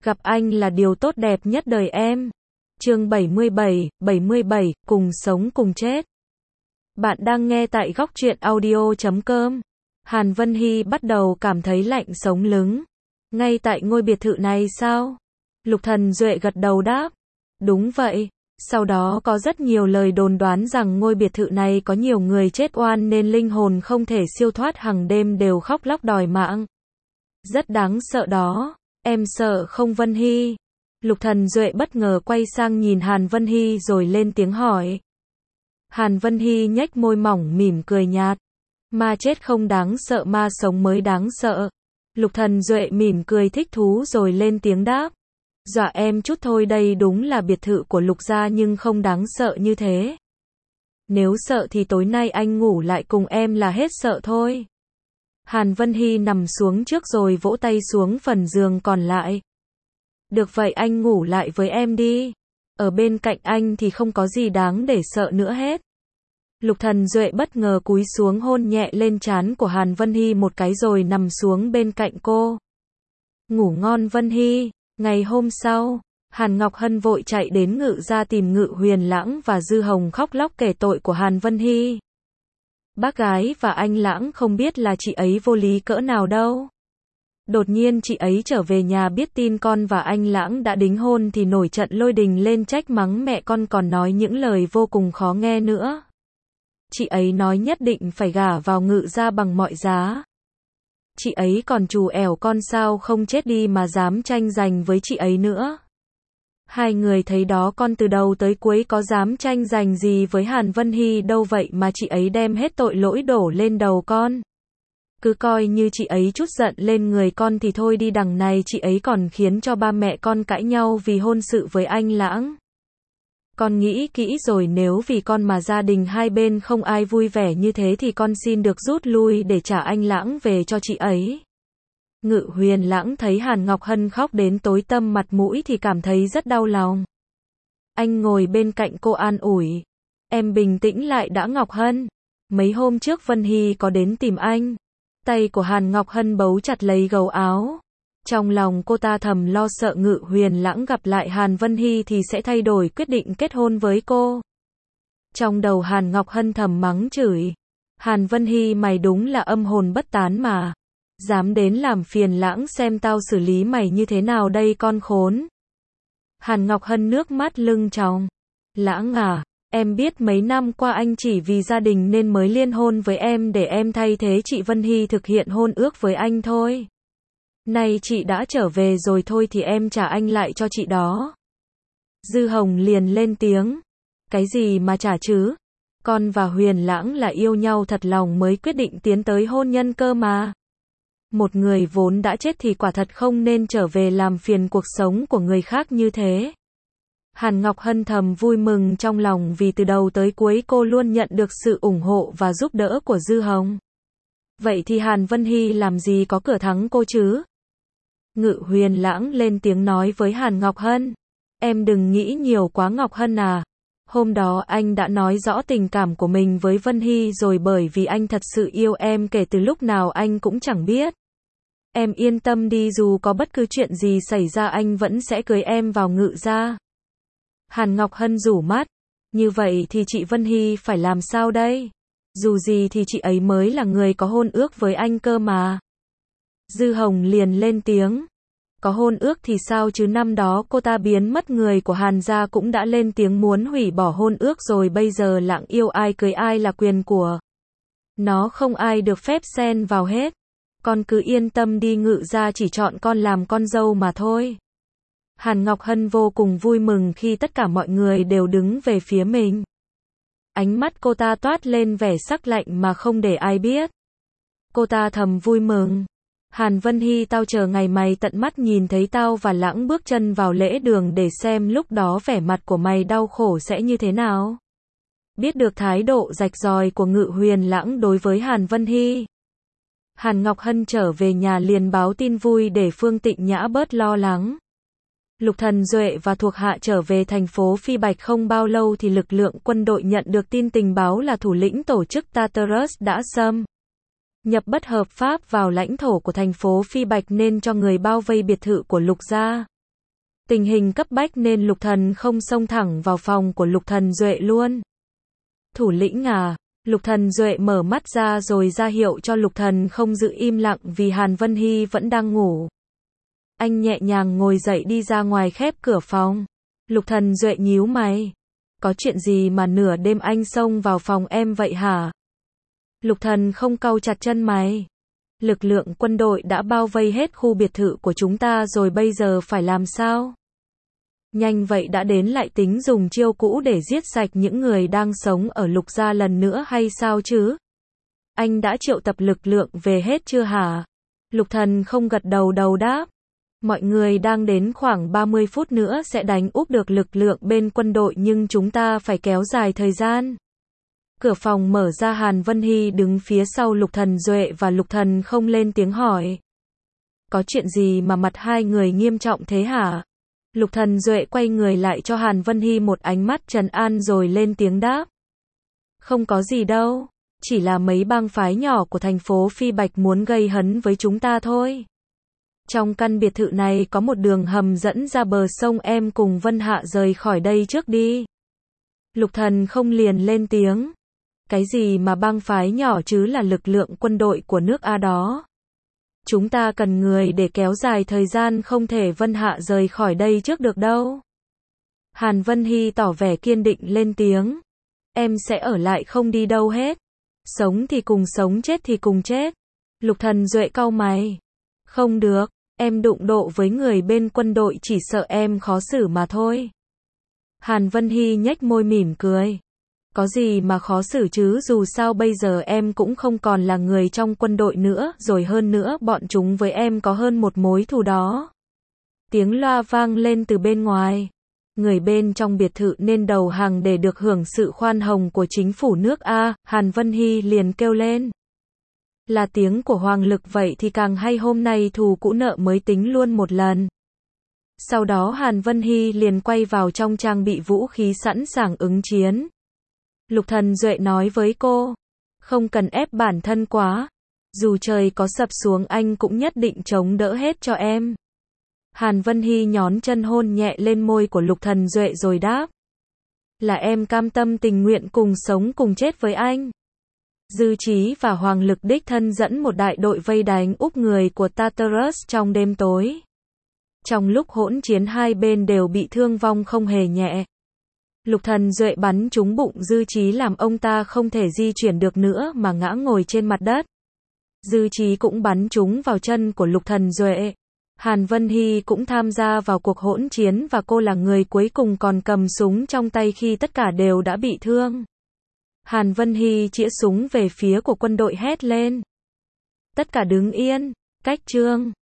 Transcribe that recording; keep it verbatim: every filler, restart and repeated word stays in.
Gặp anh là điều tốt đẹp nhất đời em. Chương bảy mươi bảy, bảy mươi bảy, cùng sống cùng chết. Bạn đang nghe tại góc truyện audio chấm com. Hàn Vân Hy bắt đầu cảm thấy lạnh sống lưng. Ngay tại ngôi biệt thự này sao? Lục Thần Duệ gật đầu đáp. Đúng vậy. Sau đó có rất nhiều lời đồn đoán rằng ngôi biệt thự này có nhiều người chết oan nên linh hồn không thể siêu thoát, hàng đêm đều khóc lóc đòi mạng. Rất đáng sợ đó. Em sợ không Vân Hy? Lục Thần Duệ bất ngờ quay sang nhìn Hàn Vân Hy rồi lên tiếng hỏi. Hàn Vân Hy nhếch môi mỏng mỉm cười nhạt. Ma chết không đáng sợ, ma sống mới đáng sợ. Lục Thần Duệ mỉm cười thích thú rồi lên tiếng đáp. Dọa em chút thôi, đây đúng là biệt thự của Lục gia nhưng không đáng sợ như thế. Nếu sợ thì tối nay anh ngủ lại cùng em là hết sợ thôi. Hàn Vân Hy nằm xuống trước rồi vỗ tay xuống phần giường còn lại. Được vậy anh ngủ lại với em đi. Ở bên cạnh anh thì không có gì đáng để sợ nữa hết. Lục Thần Duệ bất ngờ cúi xuống hôn nhẹ lên trán của Hàn Vân Hy một cái rồi nằm xuống bên cạnh cô. Ngủ ngon Vân Hy. Ngày hôm sau, Hàn Ngọc Hân vội chạy đến Ngự gia tìm Ngự Huyền Lãng và Dư Hồng khóc lóc kể tội của Hàn Vân Hy. Bác gái và anh Lãng không biết là chị ấy vô lý cỡ nào đâu. Đột nhiên chị ấy trở về nhà biết tin con và anh Lãng đã đính hôn thì nổi trận lôi đình lên trách mắng mẹ con, còn nói những lời vô cùng khó nghe nữa. Chị ấy nói nhất định phải gả vào Ngự gia bằng mọi giá. Chị ấy còn trù ẻo con sao không chết đi mà dám tranh giành với chị ấy nữa. Hai người thấy đó, con từ đầu tới cuối có dám tranh giành gì với Hàn Vân Hy đâu, vậy mà chị ấy đem hết tội lỗi đổ lên đầu con. Cứ coi như chị ấy chút giận lên người con thì thôi đi, đằng này chị ấy còn khiến cho ba mẹ con cãi nhau vì hôn sự với anh Lãng. Con nghĩ kỹ rồi, nếu vì con mà gia đình hai bên không ai vui vẻ như thế thì con xin được rút lui để trả anh Lãng về cho chị ấy. Ngự Huyền Lãng thấy Hàn Ngọc Hân khóc đến tối tăm mặt mũi thì cảm thấy rất đau lòng. Anh ngồi bên cạnh cô an ủi. Em bình tĩnh lại đã Ngọc Hân. Mấy hôm trước Vân Hy có đến tìm anh. Tay của Hàn Ngọc Hân bấu chặt lấy gấu áo. Trong lòng cô ta thầm lo sợ Ngự Huyền Lãng gặp lại Hàn Vân Hy thì sẽ thay đổi quyết định kết hôn với cô. Trong đầu Hàn Ngọc Hân thầm mắng chửi. Hàn Vân Hy, mày đúng là âm hồn bất tán mà. Dám đến làm phiền Lãng, xem tao xử lý mày như thế nào đây con khốn. Hàn Ngọc Hân nước mắt lưng tròng. Lãng à, em biết mấy năm qua anh chỉ vì gia đình nên mới liên hôn với em để em thay thế chị Vân Hy thực hiện hôn ước với anh thôi. Nay chị đã trở về rồi thôi thì em trả anh lại cho chị đó. Dư Hồng liền lên tiếng. Cái gì mà trả chứ? Con và Huyền Lãng là yêu nhau thật lòng mới quyết định tiến tới hôn nhân cơ mà. Một người vốn đã chết thì quả thật không nên trở về làm phiền cuộc sống của người khác như thế. Hàn Ngọc Hân thầm vui mừng trong lòng vì từ đầu tới cuối cô luôn nhận được sự ủng hộ và giúp đỡ của Dư Hồng. Vậy thì Hàn Vân Hy làm gì có cửa thắng cô chứ? Ngự Huyền Lãng lên tiếng nói với Hàn Ngọc Hân. Em đừng nghĩ nhiều quá Ngọc Hân à. Hôm đó anh đã nói rõ tình cảm của mình với Vân Hy rồi, bởi vì anh thật sự yêu em kể từ lúc nào anh cũng chẳng biết. Em yên tâm đi, dù có bất cứ chuyện gì xảy ra anh vẫn sẽ cưới em vào Ngự gia. Hàn Ngọc Hân rủ mắt. Như vậy thì chị Vân Hy phải làm sao đây? Dù gì thì chị ấy mới là người có hôn ước với anh cơ mà. Dư Hồng liền lên tiếng. Có hôn ước thì sao chứ, năm đó cô ta biến mất, người của Hàn gia cũng đã lên tiếng muốn hủy bỏ hôn ước rồi, bây giờ Lãng yêu ai cưới ai là quyền của nó, không ai được phép xen vào hết. Con cứ yên tâm đi, Ngự gia chỉ chọn con làm con dâu mà thôi. Hàn Ngọc Hân vô cùng vui mừng khi tất cả mọi người đều đứng về phía mình. Ánh mắt cô ta toát lên vẻ sắc lạnh mà không để ai biết. Cô ta thầm vui mừng. Hàn Vân Hy, tao chờ ngày mày tận mắt nhìn thấy tao và Lãng bước chân vào lễ đường để xem lúc đó vẻ mặt của mày đau khổ sẽ như thế nào. Biết được thái độ rạch ròi của Ngự Huyền Lãng đối với Hàn Vân Hy, Hàn Ngọc Hân trở về nhà liền báo tin vui để Phương Tịnh Nhã bớt lo lắng. Lục Thần Duệ và thuộc hạ trở về thành phố Phi Bạch không bao lâu thì lực lượng quân đội nhận được tin tình báo là thủ lĩnh tổ chức Tartarus đã xâm nhập bất hợp pháp vào lãnh thổ của thành phố Phi Bạch nên cho người bao vây biệt thự của Lục gia. Tình hình cấp bách nên Lục Thần không xông thẳng vào phòng của Lục Thần Duệ luôn. Thủ lĩnh à, Lục Thần Duệ mở mắt ra rồi ra hiệu cho Lục Thần không giữ im lặng vì Hàn Vân Hy vẫn đang ngủ. Anh nhẹ nhàng ngồi dậy đi ra ngoài khép cửa phòng. Lục Thần Duệ nhíu mày. Có chuyện gì mà nửa đêm anh xông vào phòng em vậy hả? Lục Thần không cau chặt chân mày. Lực lượng quân đội đã bao vây hết khu biệt thự của chúng ta rồi, bây giờ phải làm sao? Nhanh vậy đã đến lại tính dùng chiêu cũ để giết sạch những người đang sống ở Lục gia lần nữa hay sao chứ? Anh đã triệu tập lực lượng về hết chưa hả? Lục Thần không gật đầu đầu đáp. Mọi người đang đến khoảng ba mươi phút nữa sẽ đánh úp được lực lượng bên quân đội, nhưng chúng ta phải kéo dài thời gian. Cửa phòng mở ra, Hàn Vân Hy đứng phía sau Lục Thần Duệ và Lục Thần không lên tiếng hỏi. Có chuyện gì mà mặt hai người nghiêm trọng thế hả? Lục Thần Duệ quay người lại cho Hàn Vân Hy một ánh mắt trấn an rồi lên tiếng đáp. Không có gì đâu, chỉ là mấy bang phái nhỏ của thành phố Phi Bạch muốn gây hấn với chúng ta thôi. Trong căn biệt thự này có một đường hầm dẫn ra bờ sông, em cùng Vân Hạ rời khỏi đây trước đi. Lục Thần không liền lên tiếng. Cái gì mà bang phái nhỏ chứ, là lực lượng quân đội của nước A đó. Chúng ta cần người để kéo dài thời gian, không thể Vân Hạ rời khỏi đây trước được đâu. Hàn Vân Hy tỏ vẻ kiên định lên tiếng. Em sẽ ở lại không đi đâu hết. Sống thì cùng sống, chết thì cùng chết. Lục Thần Duệ cau mày. Không được, em đụng độ với người bên quân đội chỉ sợ em khó xử mà thôi. Hàn Vân Hy nhếch môi mỉm cười. Có gì mà khó xử chứ, dù sao bây giờ em cũng không còn là người trong quân đội nữa, rồi hơn nữa bọn chúng với em có hơn một mối thù đó. Tiếng loa vang lên từ bên ngoài. Người bên trong biệt thự nên đầu hàng để được hưởng sự khoan hồng của chính phủ nước A, Hàn Vân Hy liền kêu lên. Là tiếng của Hoàng Lực, vậy thì càng hay, hôm nay thù cũ nợ mới tính luôn một lần. Sau đó Hàn Vân Hy liền quay vào trong trang bị vũ khí sẵn sàng ứng chiến. Lục Thần Duệ nói với cô, không cần ép bản thân quá, dù trời có sập xuống anh cũng nhất định chống đỡ hết cho em. Hàn Vân Hy nhón chân hôn nhẹ lên môi của Lục Thần Duệ rồi đáp, là em cam tâm tình nguyện cùng sống cùng chết với anh. Dư Chí và Hoàng Lực đích thân dẫn một đại đội vây đánh úp người của Tartarus trong đêm tối. Trong lúc hỗn chiến hai bên đều bị thương vong không hề nhẹ. Lục Thần Duệ bắn trúng bụng Dư Chí làm ông ta không thể di chuyển được nữa mà ngã ngồi trên mặt đất. Dư Chí cũng bắn trúng vào chân của Lục Thần Duệ. Hàn Vân Hy cũng tham gia vào cuộc hỗn chiến và cô là người cuối cùng còn cầm súng trong tay khi tất cả đều đã bị thương. Hàn Vân Hy chĩa súng về phía của quân đội hét lên. Tất cả đứng yên, cách chương.